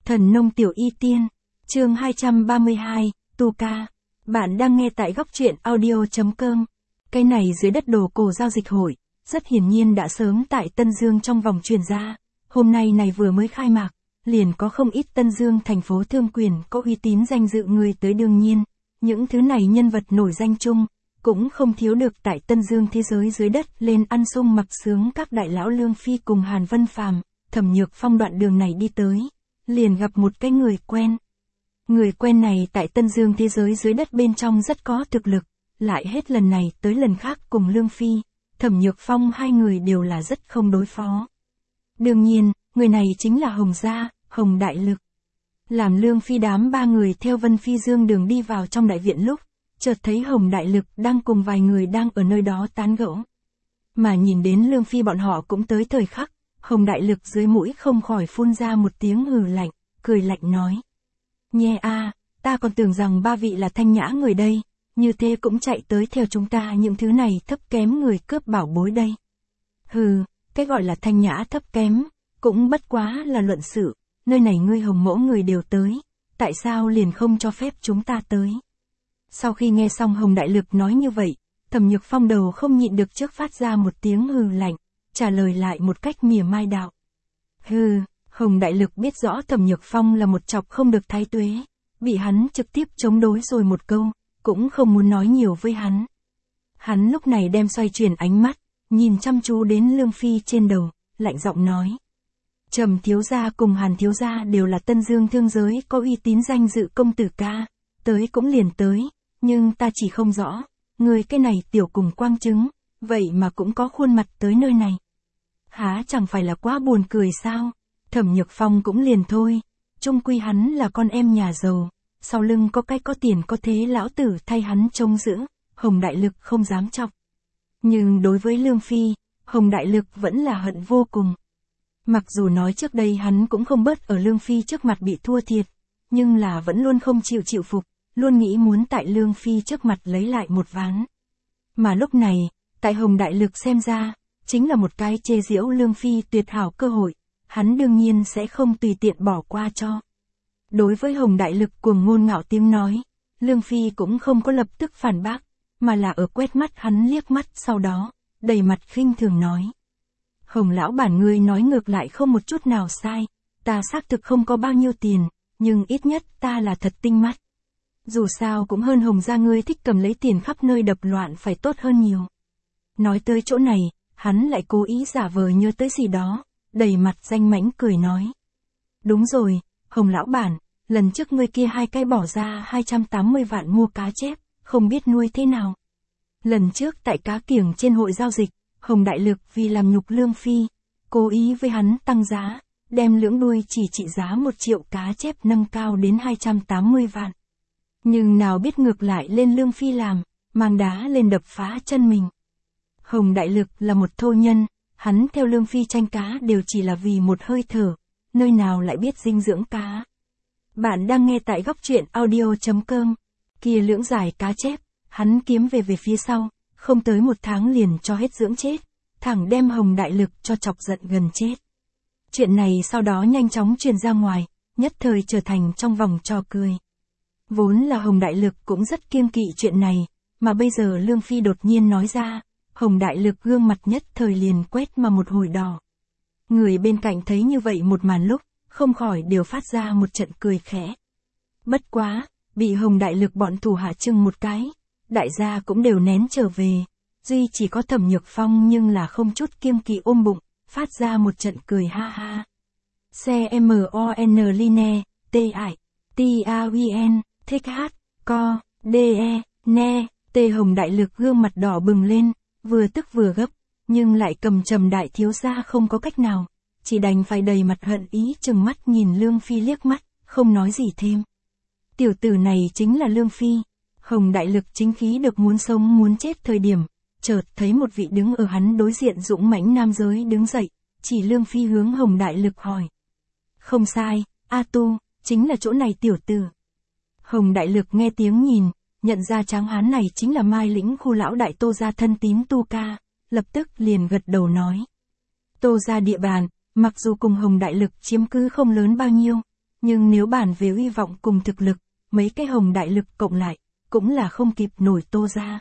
Thần nông tiểu y tiên, chương 232, Tu ca. Bạn đang nghe tại góc truyện audio.com. Cái này dưới đất đồ cổ giao dịch hội, rất hiển nhiên đã sớm tại Tân Dương trong vòng truyền ra. Hôm nay này vừa mới khai mạc, liền có không ít Tân Dương thành phố thương quyền có uy tín danh dự người tới. Đương nhiên, những thứ này nhân vật nổi danh chung, cũng không thiếu được tại Tân Dương thế giới dưới đất lên ăn sung mặc sướng các đại lão Lương Phi cùng Hàn Vân Phàm, Thẩm Nhược Phong đoạn đường này đi tới, liền gặp một cái người quen. Người quen này tại Tân Dương thế giới dưới đất bên trong rất có thực lực, lại hết lần này tới lần khác cùng Lương Phi, Thẩm Nhược Phong hai người đều là rất không đối phó. Đương nhiên, người này chính là Hồng gia, Hồng Đại Lực. Làm Lương Phi đám ba người theo Vân Phi Dương đường đi vào trong đại viện lúc, chợt thấy Hồng Đại Lực đang cùng vài người đang ở nơi đó tán gẫu. Mà nhìn đến Lương Phi bọn họ cũng tới thời khắc, Hồng Đại Lực dưới mũi không khỏi phun ra một tiếng hừ lạnh, cười lạnh nói. Nhé a, ta còn tưởng rằng ba vị là thanh nhã người đây, như thế cũng chạy tới theo chúng ta những thứ này thấp kém người cướp bảo bối đây. Hừ, cái gọi là thanh nhã thấp kém, cũng bất quá là luận sự, nơi này ngươi Hồng mẫu người đều tới, tại sao liền không cho phép chúng ta tới? Sau khi nghe xong Hồng Đại Lực nói như vậy, Thẩm Nhược Phong đầu không nhịn được trước phát ra một tiếng hừ lạnh, trả lời lại một cách mỉa mai đạo. Hừ, Hồng Đại Lực biết rõ Thẩm Nhược Phong là một chọc không được thái tuế, bị hắn trực tiếp chống đối rồi một câu, cũng không muốn nói nhiều với hắn. Hắn lúc này đem xoay chuyển ánh mắt, nhìn chăm chú đến Lương Phi trên đầu, lạnh giọng nói. Trầm thiếu gia cùng Hàn thiếu gia đều là Tân Dương thương giới có uy tín danh dự công tử ca, tới cũng liền tới, nhưng ta chỉ không rõ, người cái này tiểu cùng quang chứng, vậy mà cũng có khuôn mặt tới nơi này. Há chẳng phải là quá buồn cười sao? Thẩm Nhược Phong cũng liền thôi, chung quy hắn là con em nhà giàu, sau lưng có cái có tiền có thế lão tử thay hắn trông giữ, Hồng Đại Lực không dám chọc. Nhưng đối với Lương Phi, Hồng Đại Lực vẫn là hận vô cùng. Mặc dù nói trước đây hắn cũng không bớt ở Lương Phi trước mặt bị thua thiệt, nhưng là vẫn luôn không chịu phục, luôn nghĩ muốn tại Lương Phi trước mặt lấy lại một ván. Mà lúc này, tại Hồng Đại Lực xem ra, chính là một cái chê giễu Lương Phi tuyệt hảo cơ hội, hắn đương nhiên sẽ không tùy tiện bỏ qua cho. Đối với Hồng Đại Lực cuồng ngôn ngạo tiếng nói, Lương Phi cũng không có lập tức phản bác, mà là ở quét mắt hắn liếc mắt sau đó, đầy mặt khinh thường nói. Hồng lão bản ngươi nói ngược lại không một chút nào sai, ta xác thực không có bao nhiêu tiền, nhưng ít nhất ta là thật tinh mắt. Dù sao cũng hơn Hồng gia ngươi thích cầm lấy tiền khắp nơi đập loạn phải tốt hơn nhiều. Nói tới chỗ này, hắn lại cố ý giả vờ nhớ tới gì đó, đầy mặt danh mãnh cười nói. Đúng rồi, Hồng lão bản, lần trước ngươi kia hai cái bỏ ra 280 vạn mua cá chép, không biết nuôi thế nào. Lần trước tại cá kiểng trên hội giao dịch, Hồng Đại Lực vì làm nhục Lương Phi, cố ý với hắn tăng giá, đem lưỡng đuôi chỉ trị giá 1 triệu cá chép nâng cao đến 280 vạn. Nhưng nào biết ngược lại lên Lương Phi làm, mang đá lên đập phá chân mình. Hồng Đại Lực là một thô nhân, hắn theo Lương Phi tranh cá đều chỉ là vì một hơi thở, nơi nào lại biết dinh dưỡng cá. Bạn đang nghe tại góc truyện audio.com, kia lưỡng giải cá chép, hắn kiếm về phía sau, không tới 1 tháng liền cho hết dưỡng chết, thẳng đem Hồng Đại Lực cho chọc giận gần chết. Chuyện này sau đó nhanh chóng truyền ra ngoài, nhất thời trở thành trong vòng trò cười. Vốn là Hồng Đại Lực cũng rất kiêng kỵ chuyện này, mà bây giờ Lương Phi đột nhiên nói ra, Hồng Đại Lực gương mặt nhất thời liền quét mà một hồi đỏ. Người bên cạnh thấy như vậy một màn lúc, không khỏi đều phát ra một trận cười khẽ. Bất quá, bị Hồng Đại Lực bọn thủ hạ chừng một cái, đại gia cũng đều nén trở về, duy chỉ có Thẩm Nhược Phong nhưng là không chút kiêng kỵ ôm bụng, phát ra một trận cười ha ha. C-M-O-N Line, T-I, T-A-W-N, thích hát, co, D-E, ne, T Hồng Đại Lực gương mặt đỏ bừng lên, vừa tức vừa gấp, nhưng lại cầm trầm đại thiếu gia không có cách nào, chỉ đành phải đầy mặt hận ý chừng mắt nhìn Lương Phi liếc mắt, không nói gì thêm. Tiểu tử này chính là Lương Phi. Hồng Đại Lực chính khí được muốn sống muốn chết thời điểm, chợt thấy một vị đứng ở hắn đối diện dũng mãnh nam giới đứng dậy, chỉ Lương Phi hướng Hồng Đại Lực hỏi. Không sai, A Tu, chính là chỗ này tiểu tử. Hồng Đại Lực nghe tiếng nhìn, nhận ra tráng hán này chính là Mai Lĩnh khu lão đại Tô gia thân tín Tu ca, lập tức liền gật đầu nói. Tô gia địa bàn, mặc dù cùng Hồng Đại Lực chiếm cứ không lớn bao nhiêu, nhưng nếu bàn về uy vọng cùng thực lực, mấy cái Hồng Đại Lực cộng lại, cũng là không kịp nổi Tô gia.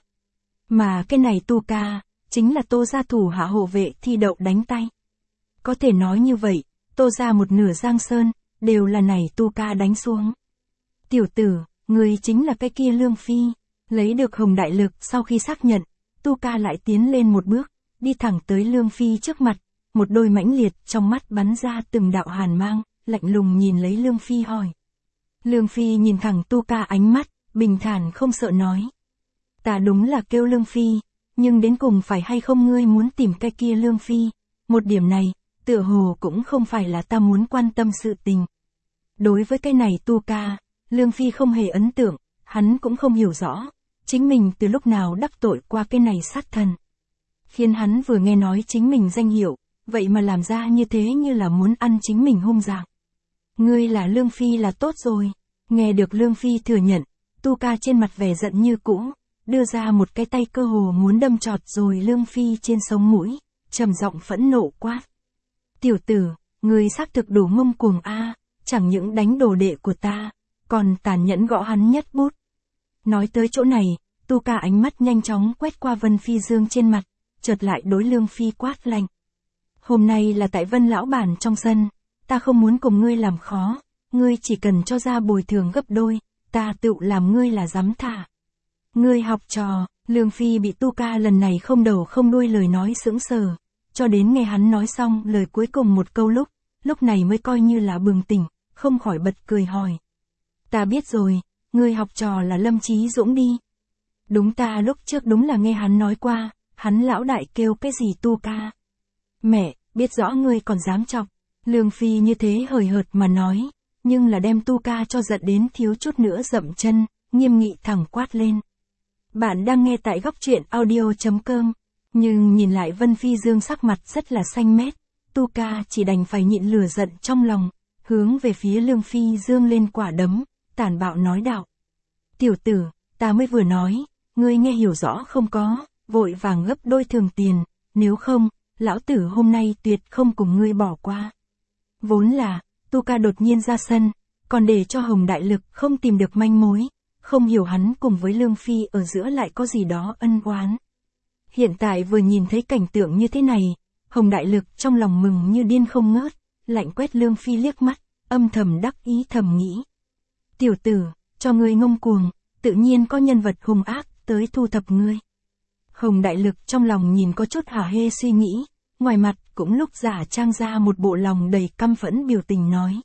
Mà cái này Tu Ca, chính là Tô gia thủ hạ hộ vệ thi đậu đánh tay. Có thể nói như vậy, Tô gia một nửa Giang Sơn, đều là này Tu Ca đánh xuống. Tiểu tử, người chính là cái kia Lương Phi. Lấy được Hồng Đại Lực sau khi xác nhận, Tu Ca lại tiến lên một bước, đi thẳng tới Lương Phi trước mặt, một đôi mãnh liệt trong mắt bắn ra từng đạo hàn mang, lạnh lùng nhìn lấy Lương Phi hỏi. Lương Phi nhìn thẳng Tu Ca ánh mắt, bình thản không sợ nói. Ta đúng là kêu Lương Phi, nhưng đến cùng phải hay không ngươi muốn tìm cái kia Lương Phi, một điểm này, tựa hồ cũng không phải là ta muốn quan tâm sự tình. Đối với cái này Tu Ca, Lương Phi không hề ấn tượng, hắn cũng không hiểu rõ, chính mình từ lúc nào đắc tội qua cái này sát thần. Khiến hắn vừa nghe nói chính mình danh hiệu, vậy mà làm ra như thế như là muốn ăn chính mình hung dạng. Ngươi là Lương Phi là tốt rồi. Nghe được Lương Phi thừa nhận, Tu Ca trên mặt vẻ giận như cũ, đưa ra một cái tay cơ hồ muốn đâm chọt rồi Lương Phi trên sống mũi, trầm giọng phẫn nộ quát. Tiểu tử, ngươi xác thực đủ ngông cuồng a, chẳng những đánh đồ đệ của ta, còn tàn nhẫn gõ hắn nhất bút. Nói tới chỗ này, Tu Ca ánh mắt nhanh chóng quét qua Vân Phi Dương trên mặt, chợt lại đối Lương Phi quát lạnh. Hôm nay là tại Vân lão bản trong sân, ta không muốn cùng ngươi làm khó, ngươi chỉ cần cho ra bồi thường gấp đôi, ta tự làm ngươi là dám thả. Ngươi học trò, Lương Phi bị Tu Ca lần này không đầu không đuôi lời nói sững sờ, cho đến nghe hắn nói xong lời cuối cùng một câu lúc này mới coi như là bừng tỉnh, không khỏi bật cười hỏi. Ta biết rồi, ngươi học trò là Lâm Chí Dũng đi. Đúng, ta lúc trước đúng là nghe hắn nói qua, hắn lão đại kêu cái gì Tu Ca. Mẹ, biết rõ ngươi còn dám chọc. Lương Phi như thế hời hợt mà nói, nhưng là đem Tu Ca cho giận đến thiếu chút nữa dậm chân, nghiêm nghị thẳng quát lên. Bạn đang nghe tại góc truyện audio.com, nhưng nhìn lại Vân Phi Dương sắc mặt rất là xanh mét, Tu Ca chỉ đành phải nhịn lửa giận trong lòng, hướng về phía Lương Phi Dương lên quả đấm, tàn bạo nói đạo. Tiểu tử, ta mới vừa nói, ngươi nghe hiểu rõ không có, vội vàng gấp đôi thường tiền, nếu không, lão tử hôm nay tuyệt không cùng ngươi bỏ qua. Vốn là, Tu Ca đột nhiên ra sân, còn để cho Hồng Đại Lực không tìm được manh mối, không hiểu hắn cùng với Lương Phi ở giữa lại có gì đó ân oán. Hiện tại vừa nhìn thấy cảnh tượng như thế này, Hồng Đại Lực trong lòng mừng như điên không ngớt, lạnh quét Lương Phi liếc mắt, âm thầm đắc ý thầm nghĩ. Tiểu tử, cho ngươi ngông cuồng, tự nhiên có nhân vật hung ác tới thu thập ngươi. Hồng Đại Lực trong lòng nhìn có chút hả hê suy nghĩ, ngoài mặt cũng lúc giả trang ra một bộ lòng đầy căm phẫn biểu tình nói.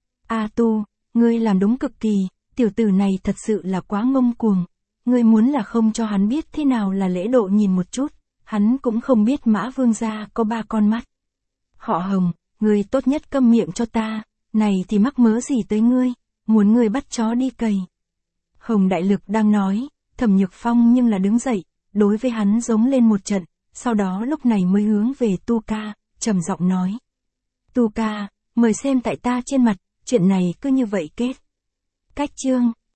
A Tu, ngươi làm đúng cực kỳ, tiểu tử này thật sự là quá ngông cuồng, ngươi muốn là không cho hắn biết thế nào là lễ độ nhìn một chút, hắn cũng không biết Mã Vương gia có 3 con mắt. Họ Hồng, ngươi tốt nhất câm miệng cho ta, này thì mắc mớ gì tới ngươi, muốn ngươi bắt chó đi cày. Hồng Đại Lực đang nói, Thẩm Nhược Phong nhưng là đứng dậy, đối với hắn giống lên một trận, sau đó lúc này mới hướng về Tu Ca, trầm giọng nói. Tu Ca, mời xem tại ta trên mặt, chuyện này cứ như vậy kết. Cách chương